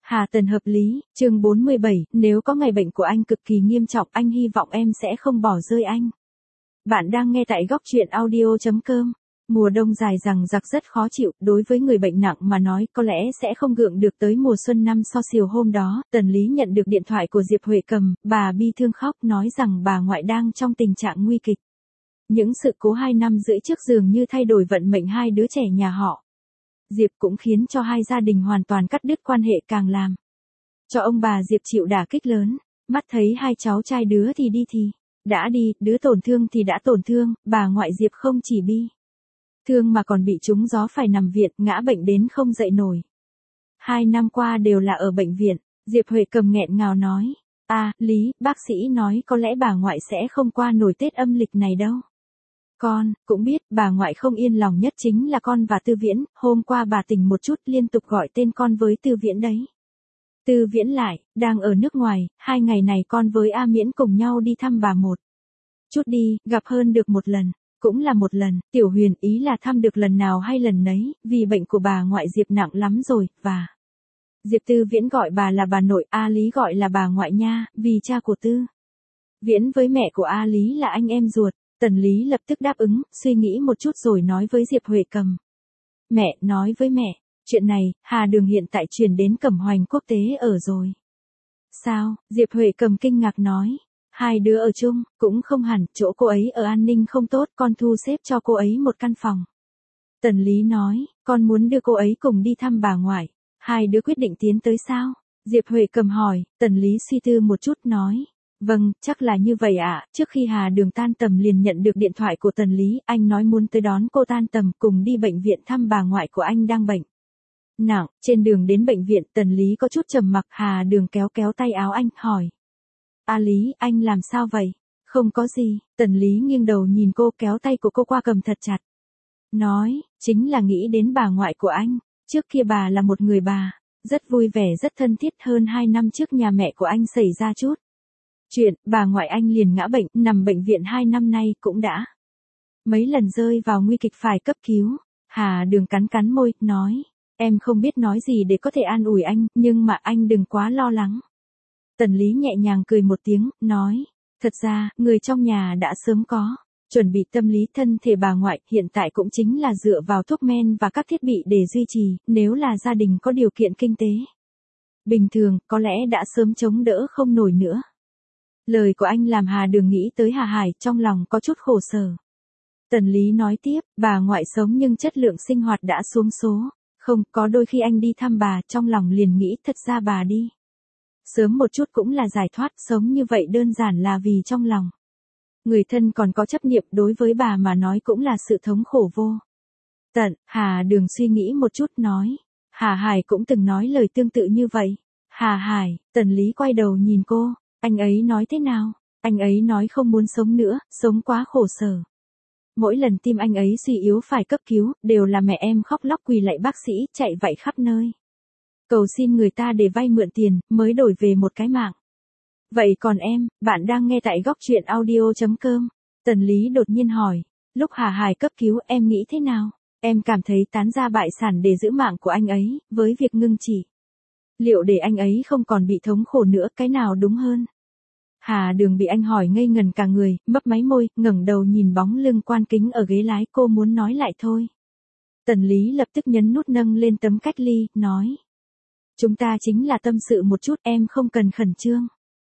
Hà Tần hợp lý, chương 47, nếu có ngày bệnh của anh cực kỳ nghiêm trọng anh hy vọng em sẽ không bỏ rơi anh. Bạn đang nghe tại góc truyện audio.com. Mùa đông dài dằng dặc rất khó chịu, đối với người bệnh nặng mà nói có lẽ sẽ không gượng được tới mùa xuân năm So Sìu hôm đó, Tần Lý nhận được điện thoại của Diệp Huệ Cầm, bà bi thương khóc nói rằng bà ngoại đang trong tình trạng nguy kịch. Những sự cố 2 năm rưỡi trước dường như thay đổi vận mệnh hai đứa trẻ nhà họ. Diệp cũng khiến cho hai gia đình hoàn toàn cắt đứt quan hệ càng làm cho ông bà Diệp chịu đả kích lớn, mắt thấy hai cháu trai đứa thì đi thì đã đi, đứa tổn thương thì đã tổn thương, bà ngoại Diệp không chỉ bi thương mà còn bị trúng gió phải nằm viện, ngã bệnh đến không dậy nổi. 2 năm qua đều là ở bệnh viện, Diệp Huệ Cầm nghẹn ngào nói, Lý, bác sĩ nói có lẽ bà ngoại sẽ không qua nổi Tết âm lịch này đâu. Con cũng biết, bà ngoại không yên lòng nhất chính là con và Tư Viễn, hôm qua bà tỉnh một chút liên tục gọi tên con với Tư Viễn đấy. Tư Viễn lại, đang ở nước ngoài, 2 ngày này con với A Miễn cùng nhau đi thăm bà một chút đi, gặp hơn được một lần, cũng là một lần, Tiểu Huyền ý là thăm được lần nào hay lần nấy, vì bệnh của bà ngoại Diệp nặng lắm rồi, và Diệp Tư Viễn gọi bà là bà nội, A Lý gọi là bà ngoại nha, vì cha của Tư Viễn với mẹ của A Lý là anh em ruột. Tần Lý lập tức đáp ứng, suy nghĩ một chút rồi nói với Diệp Huệ Cầm. Mẹ, nói với mẹ, chuyện này, Hà Đường hiện tại chuyển đến Cẩm Hoành Quốc tế ở rồi. Sao? Diệp Huệ Cầm kinh ngạc nói. Hai đứa ở chung, cũng không hẳn, chỗ cô ấy ở an ninh không tốt, con thu xếp cho cô ấy một căn phòng. Tần Lý nói, con muốn đưa cô ấy cùng đi thăm bà ngoại. Hai đứa quyết định tiến tới sao? Diệp Huệ Cầm hỏi, Tần Lý suy tư một chút nói. Vâng, chắc là như vậy ạ. Trước khi Hà Đường tan tầm liền nhận được điện thoại của Tần Lý, anh nói muốn tới đón cô tan tầm cùng đi bệnh viện thăm bà ngoại của anh đang bệnh nặng. Trên đường đến bệnh viện, Tần Lý có chút trầm mặc, Hà Đường kéo kéo tay áo anh, hỏi. Lý, anh làm sao vậy? Không có gì, Tần Lý nghiêng đầu nhìn cô kéo tay của cô qua cầm thật chặt. Nói, chính là nghĩ đến bà ngoại của anh, trước kia bà là một người bà, rất vui vẻ rất thân thiết, hơn 2 năm trước nhà mẹ của anh xảy ra chút chuyện, bà ngoại anh liền ngã bệnh, nằm bệnh viện 2 năm nay, cũng đã mấy lần rơi vào nguy kịch phải cấp cứu. Hà Đường cắn cắn môi, nói, em không biết nói gì để có thể an ủi anh, nhưng mà anh đừng quá lo lắng. Tần Lý nhẹ nhàng cười một tiếng, nói, thật ra, người trong nhà đã sớm có chuẩn bị tâm lý, thân thể bà ngoại hiện tại cũng chính là dựa vào thuốc men và các thiết bị để duy trì, nếu là gia đình có điều kiện kinh tế bình thường, có lẽ đã sớm chống đỡ không nổi nữa. Lời của anh làm Hà Đường nghĩ tới Hà Hải, trong lòng có chút khổ sở. Tần Lý nói tiếp, bà ngoại sống nhưng chất lượng sinh hoạt đã xuống số. Không, có đôi khi anh đi thăm bà, trong lòng liền nghĩ thật ra bà đi sớm một chút cũng là giải thoát, sống như vậy đơn giản là vì trong lòng người thân còn có chấp niệm, đối với bà mà nói cũng là sự thống khổ vô tận. Hà Đường suy nghĩ một chút nói, Hà Hải cũng từng nói lời tương tự như vậy. Hà Hải, Tần Lý quay đầu nhìn cô. Anh ấy nói thế nào? Anh ấy nói không muốn sống nữa, sống quá khổ sở. Mỗi lần tim anh ấy suy yếu phải cấp cứu, đều là mẹ em khóc lóc quỳ lạy bác sĩ, chạy vạy khắp nơi. Cầu xin người ta để vay mượn tiền, mới đổi về một cái mạng. Vậy còn em, bạn đang nghe tại góc truyện audio.com. Tần Lý đột nhiên hỏi, lúc Hà Hải cấp cứu em nghĩ thế nào? Em cảm thấy tán gia bại sản để giữ mạng của anh ấy, với việc ngưng chỉ liệu để anh ấy không còn bị thống khổ nữa, cái nào đúng hơn? Hà Đường bị anh hỏi ngây ngần cả người, mấp máy môi, ngẩng đầu nhìn bóng lưng quan kính ở ghế lái, cô muốn nói lại thôi. Tần Lý lập tức nhấn nút nâng lên tấm cách ly, nói. Chúng ta chính là tâm sự một chút, em không cần khẩn trương.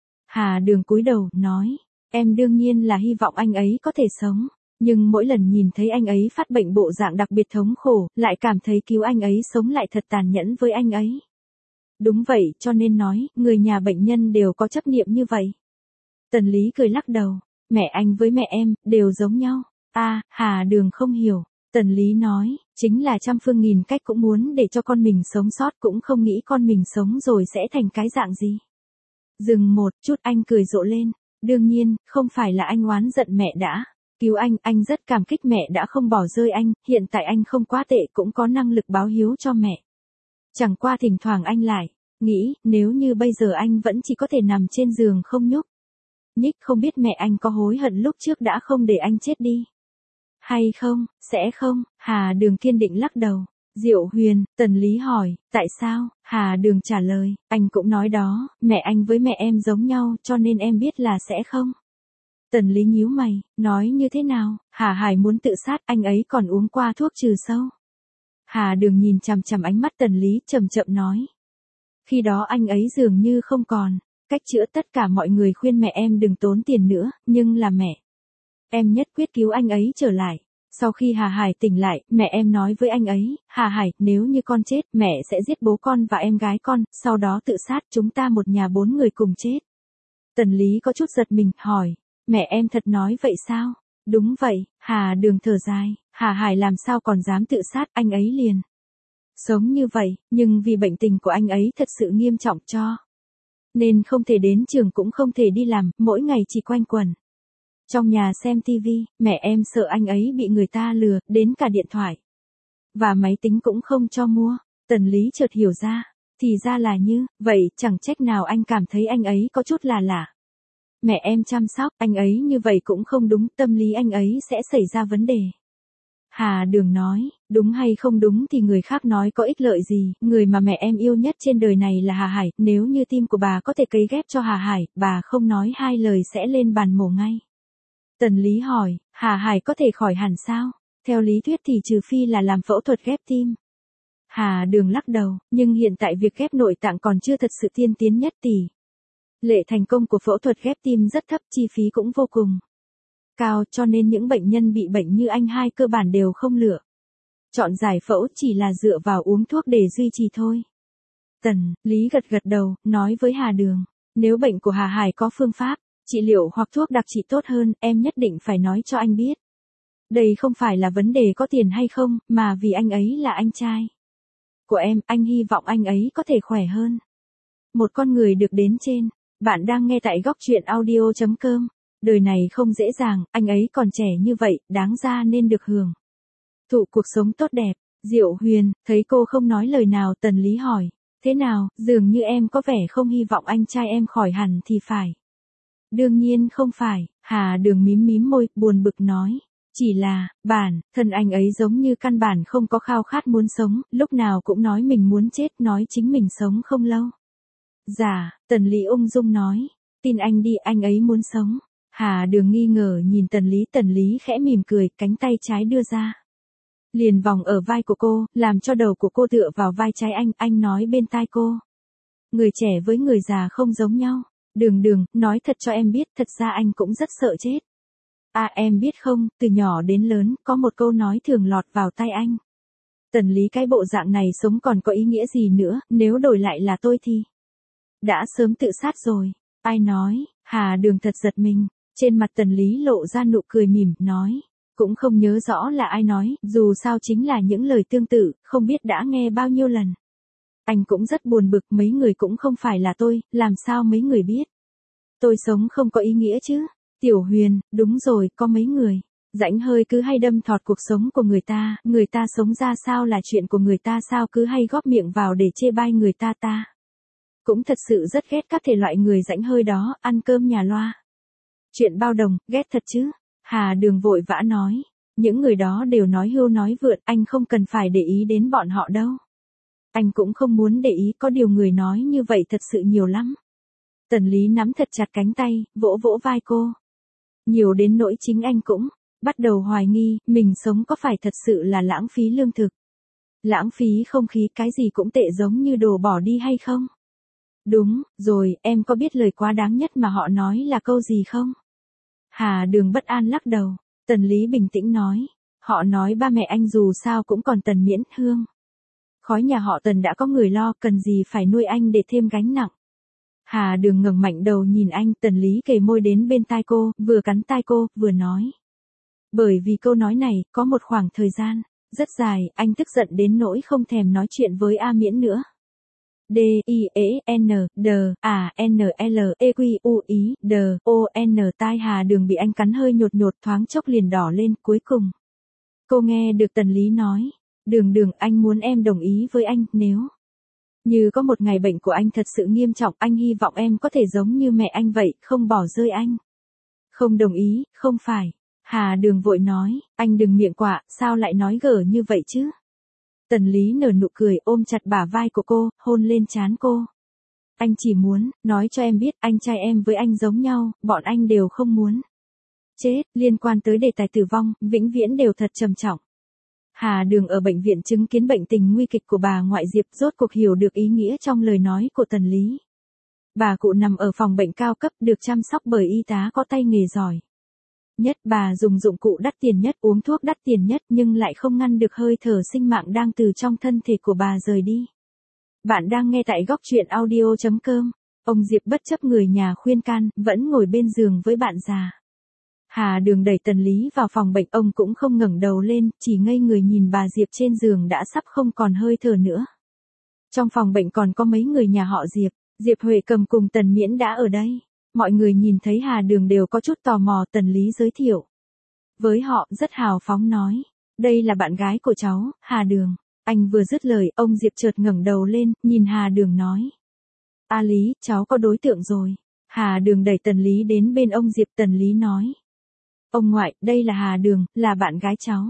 Hà Đường cúi đầu, nói. Em đương nhiên là hy vọng anh ấy có thể sống. Nhưng mỗi lần nhìn thấy anh ấy phát bệnh bộ dạng đặc biệt thống khổ, lại cảm thấy cứu anh ấy sống lại thật tàn nhẫn với anh ấy. Đúng vậy, cho nên nói, người nhà bệnh nhân đều có chấp niệm như vậy. Tần Lý cười lắc đầu, mẹ anh với mẹ em, đều giống nhau. Hà Đường không hiểu. Tần Lý nói, chính là trăm phương nghìn cách cũng muốn để cho con mình sống sót, cũng không nghĩ con mình sống rồi sẽ thành cái dạng gì. Dừng một chút, anh cười rộ lên. Đương nhiên, không phải là anh oán giận mẹ đã cứu anh rất cảm kích mẹ đã không bỏ rơi anh, hiện tại anh không quá tệ, cũng có năng lực báo hiếu cho mẹ. Chẳng qua thỉnh thoảng anh lại nghĩ, nếu như bây giờ anh vẫn chỉ có thể nằm trên giường không nhúc nhích, không biết mẹ anh có hối hận lúc trước đã không để anh chết đi hay không? Sẽ không. Hà Đường kiên định lắc đầu. Diệu Huyền, Tần Lý hỏi, tại sao? Hà Đường trả lời, anh cũng nói đó, mẹ anh với mẹ em giống nhau cho nên em biết là sẽ không. Tần Lý nhíu mày, nói như thế nào? Hà Hải muốn tự sát, anh ấy còn uống qua thuốc trừ sâu. Hà Đường nhìn chằm chằm ánh mắt Tần Lý, chậm chậm nói. Khi đó anh ấy dường như không còn cách chữa, tất cả mọi người khuyên mẹ em đừng tốn tiền nữa, nhưng là mẹ em nhất quyết cứu anh ấy trở lại. Sau khi Hà Hải tỉnh lại, mẹ em nói với anh ấy, Hà Hải, nếu như con chết, mẹ sẽ giết bố con và em gái con, sau đó tự sát, chúng ta một nhà 4 người cùng chết. Tần Lý có chút giật mình, hỏi, mẹ em thật nói vậy sao? Đúng vậy, Hà Đường thở dài, Hà Hải làm sao còn dám tự sát, anh ấy liền sống như vậy, nhưng vì bệnh tình của anh ấy thật sự nghiêm trọng cho nên không thể đến trường cũng không thể đi làm, mỗi ngày chỉ quanh quẩn trong nhà xem tivi. Mẹ em sợ anh ấy bị người ta lừa, đến cả điện thoại và máy tính cũng không cho mua. Tần Lý chợt hiểu ra, thì ra là như vậy, chẳng trách nào anh cảm thấy anh ấy có chút là lạ. Mẹ em chăm sóc anh ấy như vậy cũng không đúng, tâm lý anh ấy sẽ xảy ra vấn đề. Hà Đường nói, đúng hay không đúng thì người khác nói có ích lợi gì, người mà mẹ em yêu nhất trên đời này là Hà Hải, nếu như tim của bà có thể cấy ghép cho Hà Hải, bà không nói hai lời sẽ lên bàn mổ ngay. Tần Lý hỏi, Hà Hải có thể khỏi hẳn sao? Theo lý thuyết thì trừ phi là làm phẫu thuật ghép tim. Hà Đường lắc đầu, nhưng hiện tại việc ghép nội tạng còn chưa thật sự tiên tiến nhất, tỷ lệ thành công của phẫu thuật ghép tim rất thấp, chi phí cũng vô cùng cao, cho nên những bệnh nhân bị bệnh như anh hai cơ bản đều không lựa chọn giải phẫu, chỉ là dựa vào uống thuốc để duy trì thôi. Tần Lý gật gật đầu, nói với Hà Đường, nếu bệnh của Hà Hải có phương pháp trị liệu hoặc thuốc đặc trị tốt hơn, em nhất định phải nói cho anh biết. Đây không phải là vấn đề có tiền hay không, mà vì anh ấy là anh trai của em, anh hy vọng anh ấy có thể khỏe hơn. Một con người được đến trên. Bạn đang nghe tại góc truyện audio.com. Đời này không dễ dàng, anh ấy còn trẻ như vậy, đáng ra nên được hưởng thụ cuộc sống tốt đẹp. Diệu Huyền, thấy cô không nói lời nào, Tần Lý hỏi, thế nào, dường như em có vẻ không hy vọng anh trai em khỏi hẳn thì phải. Đương nhiên không phải, Hà Đường mím mím môi, buồn bực nói. Chỉ là, bản thân anh ấy giống như căn bản không có khao khát muốn sống, lúc nào cũng nói mình muốn chết, nói chính mình sống không lâu. Dạ, Tần Lý ung dung nói, tin anh đi, anh ấy muốn sống. Hà Đường nghi ngờ nhìn Tần Lý khẽ mỉm cười, cánh tay trái đưa ra. Liền vòng ở vai của cô, làm cho đầu của cô tựa vào vai trái anh nói bên tai cô. Người trẻ với người già không giống nhau. Đường, nói thật cho em biết, thật ra anh cũng rất sợ chết. À em biết không, từ nhỏ đến lớn, có một câu nói thường lọt vào tai anh. Tần Lý, cái bộ dạng này sống còn có ý nghĩa gì nữa, nếu đổi lại là tôi thì đã sớm tự sát rồi. Ai nói? Hà Đường thật giật mình. Trên mặt Tần Lý lộ ra nụ cười mỉm, nói. Cũng không nhớ rõ là ai nói, dù sao chính là những lời tương tự, không biết đã nghe bao nhiêu lần. Anh cũng rất buồn bực, mấy người cũng không phải là tôi, làm sao mấy người biết. Tôi sống không có ý nghĩa chứ. Tiểu Huyền, đúng rồi, có mấy người rãnh hơi cứ hay đâm thọt cuộc sống của người ta sống ra sao là chuyện của người ta sao, cứ hay góp miệng vào để chê bai người ta. Cũng thật sự rất ghét các thể loại người rãnh hơi đó, ăn cơm nhà loa. Chuyện bao đồng, ghét thật chứ. Hà Đường vội vã nói. Những người đó đều nói hưu nói vượn, anh không cần phải để ý đến bọn họ đâu. Anh cũng không muốn để ý, có điều người nói như vậy thật sự nhiều lắm. Tần Lý nắm thật chặt cánh tay, vỗ vỗ vai cô. Nhiều đến nỗi chính anh cũng bắt đầu hoài nghi, mình sống có phải thật sự là lãng phí lương thực, lãng phí không khí, cái gì cũng tệ giống như đồ bỏ đi hay không? Đúng, rồi, em có biết lời quá đáng nhất mà họ nói là câu gì không? Hà Đường bất an lắc đầu. Tần Lý bình tĩnh nói. Họ nói ba mẹ anh dù sao cũng còn Tần miễn hương. Khói nhà họ Tần đã có người lo, cần gì phải nuôi anh để thêm gánh nặng. Hà Đường ngẩng mạnh đầu nhìn anh, Tần Lý kề môi đến bên tai cô, vừa cắn tai cô, vừa nói. Bởi vì câu nói này, có một khoảng thời gian rất dài, anh tức giận đến nỗi không thèm nói chuyện với A Miễn nữa. D I E N D A N L E Q U I D O N. Tai Hà Đường bị anh cắn hơi nhột nhột, thoáng chốc liền đỏ lên. Cuối cùng cô nghe được Tần Lý nói, Đường, anh muốn em đồng ý với anh, nếu như có một ngày bệnh của anh thật sự nghiêm trọng, anh hy vọng em có thể giống như mẹ anh vậy, không bỏ rơi anh. Không đồng ý, không phải. Hà Đường vội nói, anh đừng miệng quạ, sao lại nói gở như vậy chứ? Tần Lý nở nụ cười ôm chặt bả vai của cô, hôn lên trán cô. Anh chỉ muốn, nói cho em biết, anh trai em với anh giống nhau, bọn anh đều không muốn. Chết, liên quan tới đề tài tử vong, vĩnh viễn đều thật trầm trọng. Hà Đường ở bệnh viện chứng kiến bệnh tình nguy kịch của bà ngoại Diệp, rốt cuộc hiểu được ý nghĩa trong lời nói của Tần Lý. Bà cụ nằm ở phòng bệnh cao cấp, được chăm sóc bởi y tá có tay nghề giỏi. Nhất bà dùng dụng cụ đắt tiền nhất, uống thuốc đắt tiền nhất, nhưng lại không ngăn được hơi thở sinh mạng đang từ trong thân thể của bà rời đi. Bạn đang nghe tại góc truyện audio.com. Ông Diệp bất chấp người nhà khuyên can, vẫn ngồi bên giường với bạn già. Hà Đường đẩy Tần Lý vào phòng bệnh, ông cũng không ngẩng đầu lên, chỉ ngây người nhìn bà Diệp trên giường đã sắp không còn hơi thở nữa. Trong phòng bệnh còn có mấy người nhà họ Diệp, Diệp Huệ Cầm cùng Tần Miễn đã ở đây. Mọi người nhìn thấy Hà Đường đều có chút tò mò, Tần Lý giới thiệu với họ, rất hào phóng nói, đây là bạn gái của cháu, Hà Đường. Anh vừa dứt lời, ông Diệp chợt ngẩng đầu lên, nhìn Hà Đường nói. A Lý, cháu có đối tượng rồi. Hà Đường đẩy Tần Lý đến bên ông Diệp, Tần Lý nói. Ông ngoại, đây là Hà Đường, là bạn gái cháu.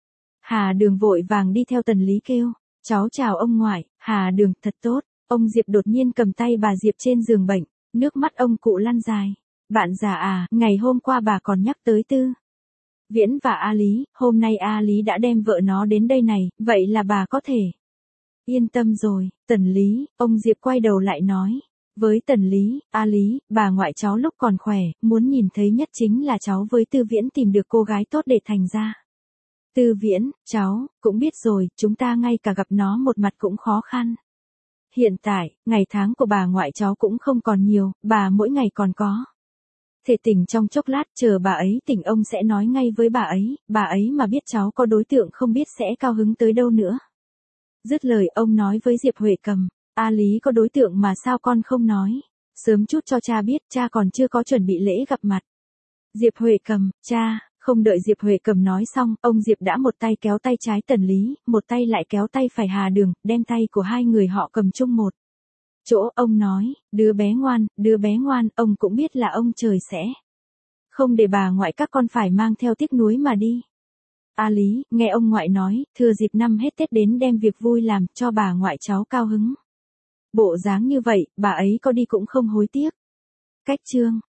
Hà Đường vội vàng đi theo Tần Lý kêu. Cháu chào ông ngoại, Hà Đường, thật tốt. Ông Diệp đột nhiên cầm tay bà Diệp trên giường bệnh, nước mắt ông cụ lăn dài. Bạn già à, ngày hôm qua bà còn nhắc tới Tư Viễn và A Lý, hôm nay A Lý đã đem vợ nó đến đây này, vậy là bà có thể yên tâm rồi. Tần Lý, ông Diệp quay đầu lại nói. Với Tần Lý, A Lý, bà ngoại cháu lúc còn khỏe, muốn nhìn thấy nhất chính là cháu với Tư Viễn tìm được cô gái tốt để thành ra. Tư Viễn, cháu, cũng biết rồi, chúng ta ngay cả gặp nó một mặt cũng khó khăn. Hiện tại, ngày tháng của bà ngoại cháu cũng không còn nhiều, bà mỗi ngày còn có thể tỉnh trong chốc lát, chờ bà ấy tỉnh ông sẽ nói ngay với bà ấy mà biết cháu có đối tượng không biết sẽ cao hứng tới đâu nữa. Dứt lời ông nói với Diệp Huệ Cầm, A Lý có đối tượng mà sao con không nói, sớm chút cho cha biết, cha còn chưa có chuẩn bị lễ gặp mặt. Diệp Huệ Cầm, cha, không đợi Diệp Huệ Cầm nói xong, ông Diệp đã một tay kéo tay trái Tần Lý, một tay lại kéo tay phải Hà Đường, đem tay của hai người họ cầm chung một chỗ. Ông nói, đứa bé ngoan, ông cũng biết là ông trời sẽ không để bà ngoại các con phải mang theo tiếc nuối mà đi. A Lý, nghe ông ngoại nói, thừa dịp năm hết Tết đến đem việc vui làm, cho bà ngoại cháu cao hứng. Bộ dáng như vậy, bà ấy có đi cũng không hối tiếc. Cách chương